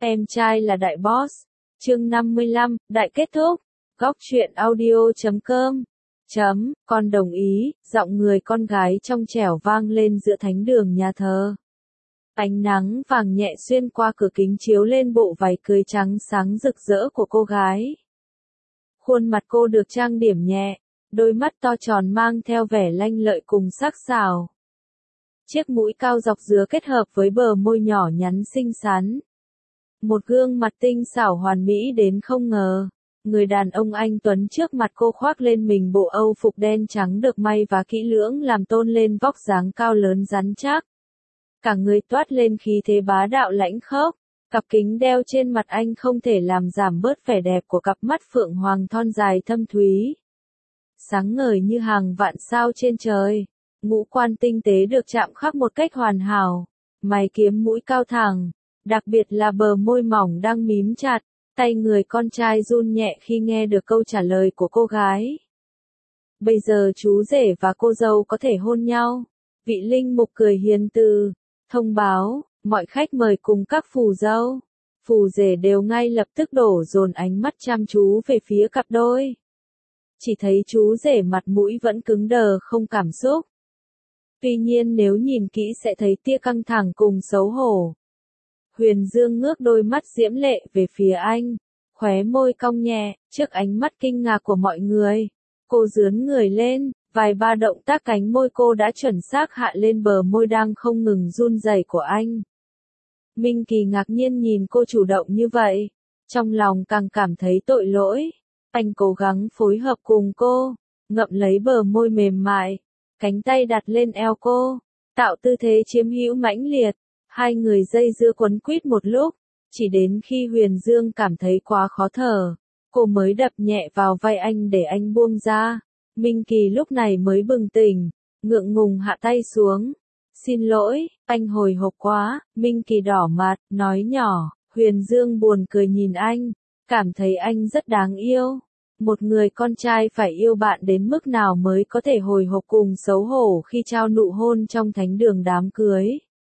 Em trai là đại boss. Chương 55, đại kết thúc. Góc truyện audio.com. Con đồng ý, giọng người con gái trong trẻo vang lên giữa thánh đường nhà thờ. Ánh nắng vàng nhẹ xuyên qua cửa kính chiếu lên bộ váy cưới trắng sáng rực rỡ của cô gái. Khuôn mặt cô được trang điểm nhẹ, đôi mắt to tròn mang theo vẻ lanh lợi cùng sắc sảo. Chiếc mũi cao dọc dứa kết hợp với bờ môi nhỏ nhắn xinh xắn. Một gương mặt tinh xảo hoàn mỹ đến không ngờ. Người đàn ông anh tuấn trước mặt cô khoác lên mình bộ âu phục đen trắng được may và kỹ lưỡng làm tôn lên vóc dáng cao lớn rắn chắc. Cả người toát lên khí thế bá đạo lãnh khốc. Cặp kính đeo trên mặt anh không thể làm giảm bớt vẻ đẹp của cặp mắt phượng hoàng thon dài thâm thúy. Sáng ngời như hàng vạn sao trên trời. Ngũ quan tinh tế được chạm khắc một cách hoàn hảo. Mày kiếm mũi cao thẳng. Đặc biệt là bờ môi mỏng đang mím chặt. Tay người con trai run nhẹ khi nghe được câu trả lời của cô gái. Bây giờ chú rể và cô dâu có thể hôn nhau. Vị linh mục cười hiền từ. Thông báo, mọi khách mời cùng các phù dâu. Phù rể đều ngay lập tức đổ dồn ánh mắt chăm chú về phía cặp đôi. Chỉ thấy chú rể mặt mũi vẫn cứng đờ không cảm xúc. Tuy nhiên nếu nhìn kỹ sẽ thấy tia căng thẳng cùng xấu hổ. Huyền Dương ngước đôi mắt diễm lệ về phía anh, khóe môi cong nhẹ, trước ánh mắt kinh ngạc của mọi người. Cô dướn người lên, vài ba động tác cánh môi cô đã chuẩn xác hạ lên bờ môi đang không ngừng run rẩy của anh. Minh Kỳ ngạc nhiên nhìn cô chủ động như vậy, trong lòng càng cảm thấy tội lỗi. Anh cố gắng phối hợp cùng cô, ngậm lấy bờ môi mềm mại, cánh tay đặt lên eo cô, tạo tư thế chiếm hữu mãnh liệt. Hai người dây dưa quấn quýt một lúc, chỉ đến khi Huyền Dương cảm thấy quá khó thở, cô mới đập nhẹ vào vai anh để anh buông ra. Minh Kỳ lúc này mới bừng tỉnh, ngượng ngùng hạ tay xuống. Xin lỗi, anh hồi hộp quá. Minh Kỳ đỏ mặt, nói nhỏ. Huyền Dương buồn cười nhìn anh, cảm thấy anh rất đáng yêu. Một người con trai phải yêu bạn đến mức nào mới có thể hồi hộp cùng xấu hổ khi trao nụ hôn trong thánh đường đám cưới.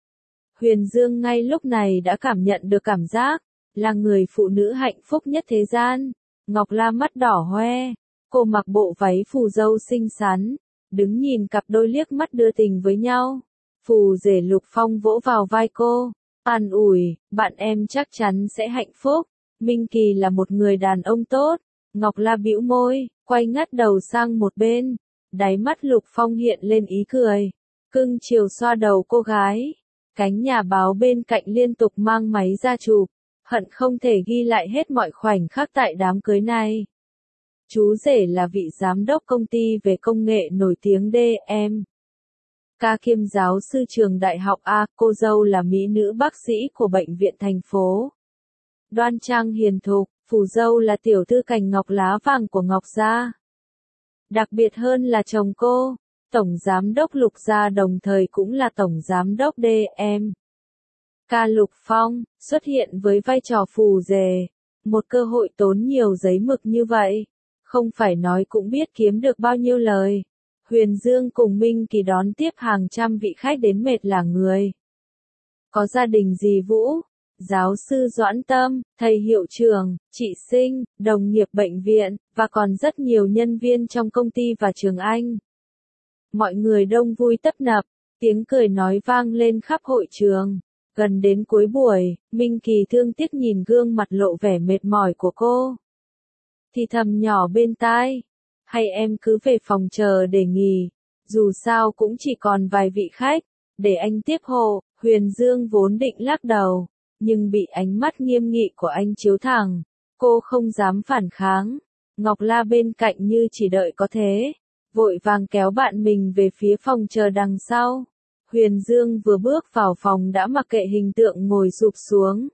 Huyền Dương ngay lúc này đã cảm nhận được cảm giác, là người phụ nữ hạnh phúc nhất thế gian. Ngọc La mắt đỏ hoe, cô mặc bộ váy phù dâu xinh xắn, đứng nhìn cặp đôi liếc mắt đưa tình với nhau. Phù rể Lục Phong vỗ vào vai cô, an ủi, bạn em chắc chắn sẽ hạnh phúc. Minh Kỳ là một người đàn ông tốt. Ngọc La bĩu môi, quay ngắt đầu sang một bên, đáy mắt Lục Phong hiện lên ý cười, cưng chiều xoa đầu cô gái. Cánh nhà báo bên cạnh liên tục mang máy ra chụp, hận không thể ghi lại hết mọi khoảnh khắc tại đám cưới này. Chú rể là vị giám đốc công ty về công nghệ nổi tiếng DM. Ca kiêm giáo sư trường đại học A, cô dâu là mỹ nữ bác sĩ của bệnh viện thành phố. Đoan trang hiền thục, phù dâu là tiểu thư cành ngọc lá vàng của Ngọc gia. Đặc biệt hơn là chồng cô, Tổng Giám đốc Lục gia đồng thời cũng là Tổng Giám đốc DM. Ca Lục Phong, xuất hiện với vai trò phù rể. Một cơ hội tốn nhiều giấy mực như vậy, không phải nói cũng biết kiếm được bao nhiêu lời. Huyền Dương cùng Minh Kỳ đón tiếp hàng trăm vị khách đến mệt lả người. Có gia đình dì Vũ, giáo sư Doãn Tâm, thầy hiệu trưởng, chị Sinh, đồng nghiệp bệnh viện, và còn rất nhiều nhân viên trong công ty và trường Anh. Mọi người đông vui tấp nập, tiếng cười nói vang lên khắp hội trường. Gần đến cuối buổi, Minh Kỳ thương tiếc nhìn gương mặt lộ vẻ mệt mỏi của cô. Thì thầm nhỏ bên tai, hay em cứ về phòng chờ để nghỉ, dù sao cũng chỉ còn vài vị khách, để anh tiếp hộ. Huyền Dương vốn định lắc đầu, nhưng bị ánh mắt nghiêm nghị của anh chiếu thẳng, cô không dám phản kháng. Ngọc La bên cạnh như chỉ đợi có thế, vội vàng kéo bạn mình về phía phòng chờ đằng sau. Huyền Dương vừa bước vào phòng đã mặc kệ hình tượng ngồi sụp xuống,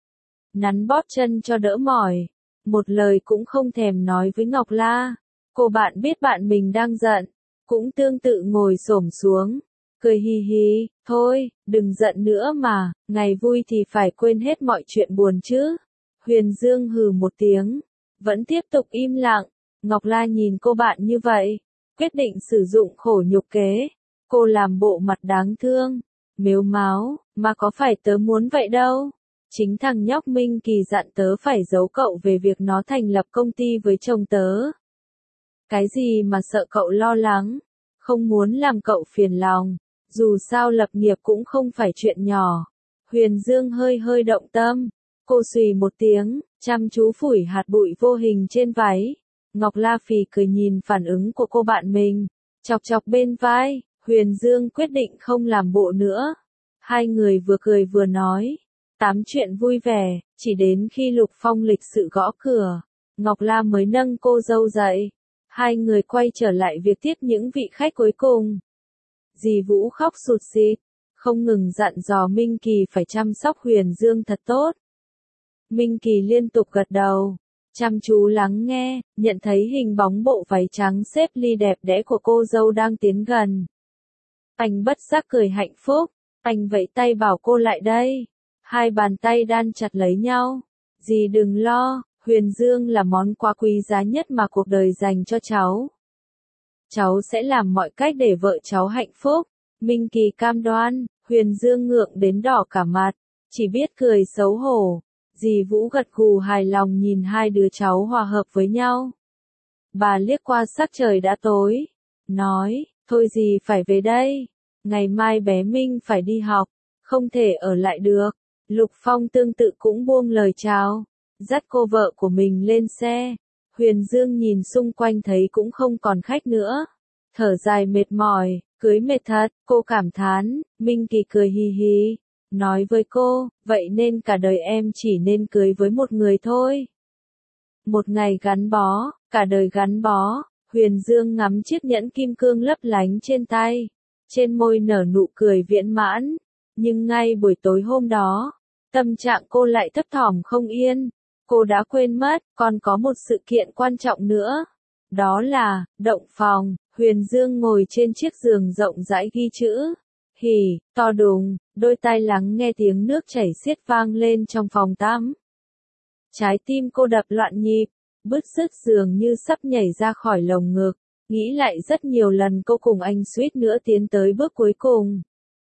nắn bóp chân cho đỡ mỏi, một lời cũng không thèm nói với Ngọc La. Cô bạn biết bạn mình đang giận, cũng tương tự ngồi xổm xuống, cười hì hì, thôi, đừng giận nữa mà, ngày vui thì phải quên hết mọi chuyện buồn chứ. Huyền Dương hừ một tiếng, vẫn tiếp tục im lặng. Ngọc La nhìn cô bạn như vậy, quyết định sử dụng khổ nhục kế. Cô làm bộ mặt đáng thương, mếu máo, mà có phải tớ muốn vậy đâu. Chính thằng nhóc Minh Kỳ dặn tớ phải giấu cậu về việc nó thành lập công ty với chồng tớ. Cái gì mà sợ cậu lo lắng, không muốn làm cậu phiền lòng, dù sao lập nghiệp cũng không phải chuyện nhỏ. Huyền Dương hơi hơi động tâm, cô xùy một tiếng, chăm chú phủi hạt bụi vô hình trên váy. Ngọc La Phì cười nhìn phản ứng của cô bạn mình, chọc chọc bên vai, Huyền Dương quyết định không làm bộ nữa. Hai người vừa cười vừa nói, tám chuyện vui vẻ, chỉ đến khi Lục Phong lịch sự gõ cửa, Ngọc La mới nâng cô dâu dậy. Hai người quay trở lại việc tiếp những vị khách cuối cùng. Dì Vũ khóc sụt sịt, không ngừng dặn dò Minh Kỳ phải chăm sóc Huyền Dương thật tốt. Minh Kỳ liên tục gật đầu, chăm chú lắng nghe, nhận thấy hình bóng bộ váy trắng xếp ly đẹp đẽ của cô dâu đang tiến gần. Anh bất giác cười hạnh phúc, anh vẫy tay bảo cô lại đây. Hai bàn tay đan chặt lấy nhau. Dì đừng lo, Huyền Dương là món quà quý giá nhất mà cuộc đời dành cho cháu. Cháu sẽ làm mọi cách để vợ cháu hạnh phúc. Minh Kỳ cam đoan. Huyền Dương ngượng đến đỏ cả mặt, chỉ biết cười xấu hổ. Dì Vũ gật gù hài lòng nhìn hai đứa cháu hòa hợp với nhau. Bà liếc qua sắc trời đã tối, nói, thôi dì phải về đây. Ngày mai bé Minh phải đi học, không thể ở lại được. Lục Phong tương tự cũng buông lời chào, dắt cô vợ của mình lên xe. Huyền Dương nhìn xung quanh thấy cũng không còn khách nữa. Thở dài mệt mỏi, cưới mệt thật, cô cảm thán. Minh Kỳ cười hì hì, nói với cô, vậy nên cả đời em chỉ nên cưới với một người thôi. Một ngày gắn bó, cả đời gắn bó. Huyền Dương ngắm chiếc nhẫn kim cương lấp lánh trên tay, trên môi nở nụ cười viễn mãn. Nhưng ngay buổi tối hôm đó, tâm trạng cô lại thấp thỏm không yên. Cô đã quên mất, còn có một sự kiện quan trọng nữa. Đó là, động phòng. Huyền Dương ngồi trên chiếc giường rộng rãi ghi chữ. Hỉ, to đùng, đôi tai lắng nghe tiếng nước chảy xiết vang lên trong phòng tắm. Trái tim cô đập loạn nhịp, bứt rứt dường như sắp nhảy ra khỏi lồng ngực. Nghĩ lại rất nhiều lần cô cùng anh suýt nữa tiến tới bước cuối cùng.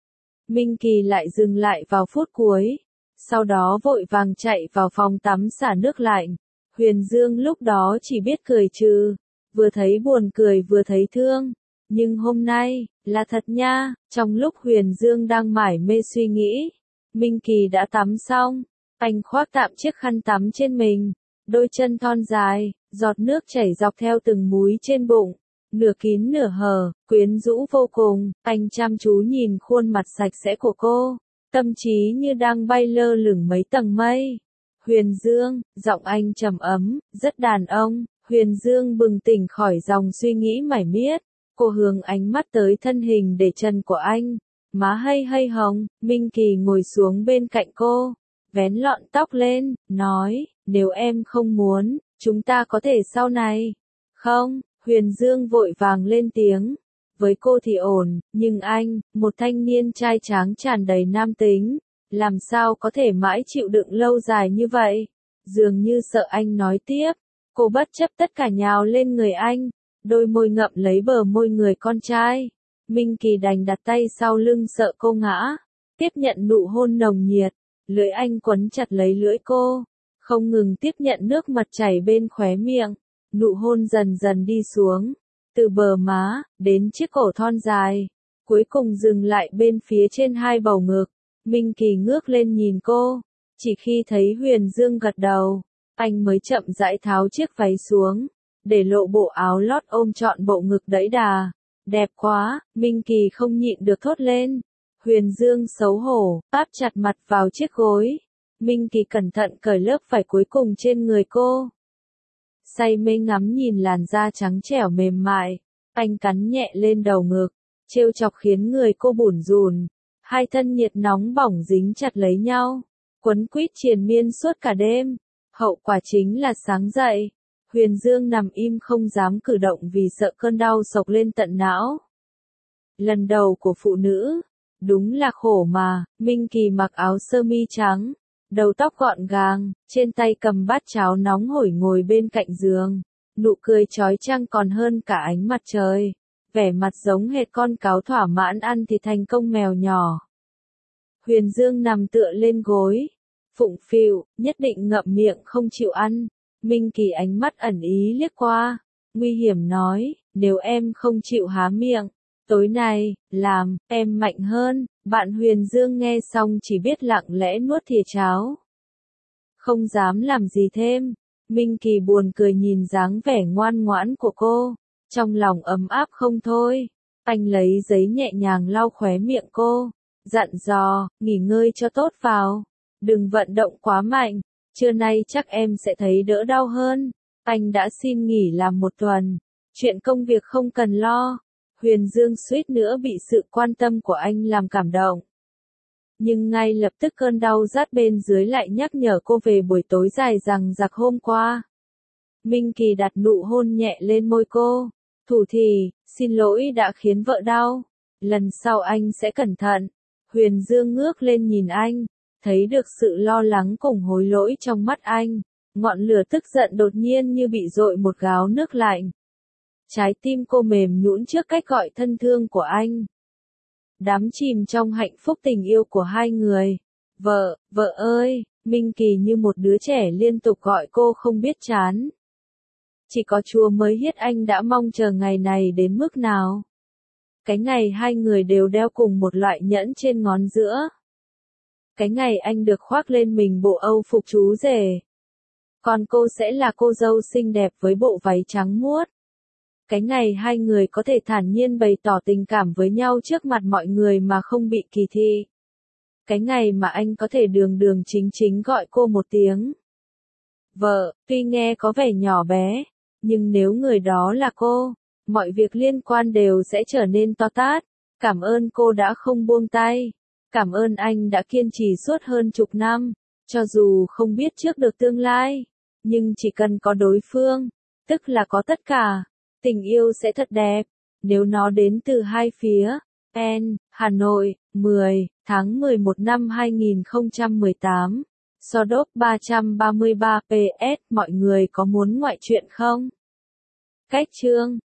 Minh Kỳ lại dừng lại vào phút cuối, sau đó vội vàng chạy vào phòng tắm xả nước lạnh. Huyền Dương lúc đó chỉ biết cười trừ, vừa thấy buồn cười vừa thấy thương. Nhưng hôm nay, là thật nha, trong lúc Huyền Dương đang mải mê suy nghĩ, Minh Kỳ đã tắm xong, anh khoác tạm chiếc khăn tắm trên mình, đôi chân thon dài, giọt nước chảy dọc theo từng múi trên bụng, nửa kín nửa hở, quyến rũ vô cùng. Anh chăm chú nhìn khuôn mặt sạch sẽ của cô, tâm trí như đang bay lơ lửng mấy tầng mây. Huyền Dương, giọng anh trầm ấm, rất đàn ông. Huyền Dương bừng tỉnh khỏi dòng suy nghĩ mải miết. Cô hướng ánh mắt tới thân hình để trần của anh, má hay hay hồng. Minh Kỳ ngồi xuống bên cạnh cô, vén lọn tóc lên, nói, nếu em không muốn, chúng ta có thể sau này. Không, Huyền Dương vội vàng lên tiếng. Với cô thì ổn, nhưng anh, một thanh niên trai tráng tràn đầy nam tính, làm sao có thể mãi chịu đựng lâu dài như vậy? Dường như sợ anh nói tiếp, cô bất chấp tất cả nhào lên người anh, đôi môi ngậm lấy bờ môi người con trai. Minh Kỳ đành đặt tay sau lưng sợ cô ngã, tiếp nhận nụ hôn nồng nhiệt, lưỡi anh quấn chặt lấy lưỡi cô, không ngừng tiếp nhận nước mật chảy bên khóe miệng. Nụ hôn dần dần đi xuống, từ bờ má, đến chiếc cổ thon dài, cuối cùng dừng lại bên phía trên hai bầu ngực. Minh Kỳ ngước lên nhìn cô, chỉ khi thấy Huyền Dương gật đầu, anh mới chậm rãi tháo chiếc váy xuống, để lộ bộ áo lót ôm trọn bộ ngực đẫy đà. Đẹp quá, Minh Kỳ không nhịn được thốt lên. Huyền Dương xấu hổ, áp chặt mặt vào chiếc gối. Minh Kỳ cẩn thận cởi lớp vải cuối cùng trên người cô. Say mê ngắm nhìn làn da trắng trẻo mềm mại, anh cắn nhẹ lên đầu ngực, trêu chọc khiến người cô bủn rủn. Hai thân nhiệt nóng bỏng dính chặt lấy nhau, quấn quýt triền miên suốt cả đêm. Hậu quả chính là sáng dậy, Huyền Dương nằm im không dám cử động vì sợ cơn đau xộc lên tận não. Lần đầu của phụ nữ, đúng là khổ mà. Minh Kỳ mặc áo sơ mi trắng, đầu tóc gọn gàng, trên tay cầm bát cháo nóng hổi ngồi bên cạnh giường. Nụ cười chói chang còn hơn cả ánh mặt trời. Vẻ mặt giống hệt con cáo thỏa mãn ăn thì thành công mèo nhỏ. Huyền Dương nằm tựa lên gối, Phụng phịu, nhất định ngậm miệng không chịu ăn. Minh Kỳ ánh mắt ẩn ý liếc qua, nguy hiểm nói, nếu em không chịu há miệng, tối nay, làm, em mạnh hơn. Bạn Huyền Dương nghe xong chỉ biết lặng lẽ nuốt thìa cháo. Không dám làm gì thêm. Minh Kỳ buồn cười nhìn dáng vẻ ngoan ngoãn của cô, trong lòng ấm áp không thôi. Anh lấy giấy nhẹ nhàng lau khóe miệng cô, dặn dò, nghỉ ngơi cho tốt vào, đừng vận động quá mạnh, trưa nay chắc em sẽ thấy đỡ đau hơn. Anh đã xin nghỉ làm 1 tuần, chuyện công việc không cần lo. Huyền Dương suýt nữa bị sự quan tâm của anh làm cảm động. Nhưng ngay lập tức cơn đau rát bên dưới lại nhắc nhở cô về buổi tối dài dằng dặc hôm qua. Minh Kỳ đặt nụ hôn nhẹ lên môi cô, thủ thỉ, xin lỗi đã khiến vợ đau, lần sau anh sẽ cẩn thận. Huyền Dương ngước lên nhìn anh, thấy được sự lo lắng cùng hối lỗi trong mắt anh, ngọn lửa tức giận đột nhiên như bị dội một gáo nước lạnh. Trái tim cô mềm nhũn trước cách gọi thân thương của anh. Đắm chìm trong hạnh phúc tình yêu của hai người. Vợ, vợ ơi, Minh Kỳ như một đứa trẻ liên tục gọi cô không biết chán. Chỉ có Chúa mới biết anh đã mong chờ ngày này đến mức nào. Cái ngày hai người đều đeo cùng một loại nhẫn trên ngón giữa. Cái ngày anh được khoác lên mình bộ âu phục chú rể. Còn cô sẽ là cô dâu xinh đẹp với bộ váy trắng muốt. Cái ngày hai người có thể thản nhiên bày tỏ tình cảm với nhau trước mặt mọi người mà không bị kỳ thị. Cái ngày mà anh có thể đường đường chính chính gọi cô một tiếng vợ, tuy nghe có vẻ nhỏ bé, nhưng nếu người đó là cô, mọi việc liên quan đều sẽ trở nên to tát. Cảm ơn cô đã không buông tay. Cảm ơn anh đã kiên trì suốt hơn chục năm. Cho dù không biết trước được tương lai, nhưng chỉ cần có đối phương, tức là có tất cả. Tình yêu sẽ thật đẹp, nếu nó đến từ hai phía. N, Hà Nội, 10 tháng 11 năm 2018. Sodop 333 PS, mọi người có muốn ngoại truyện không? Cách chương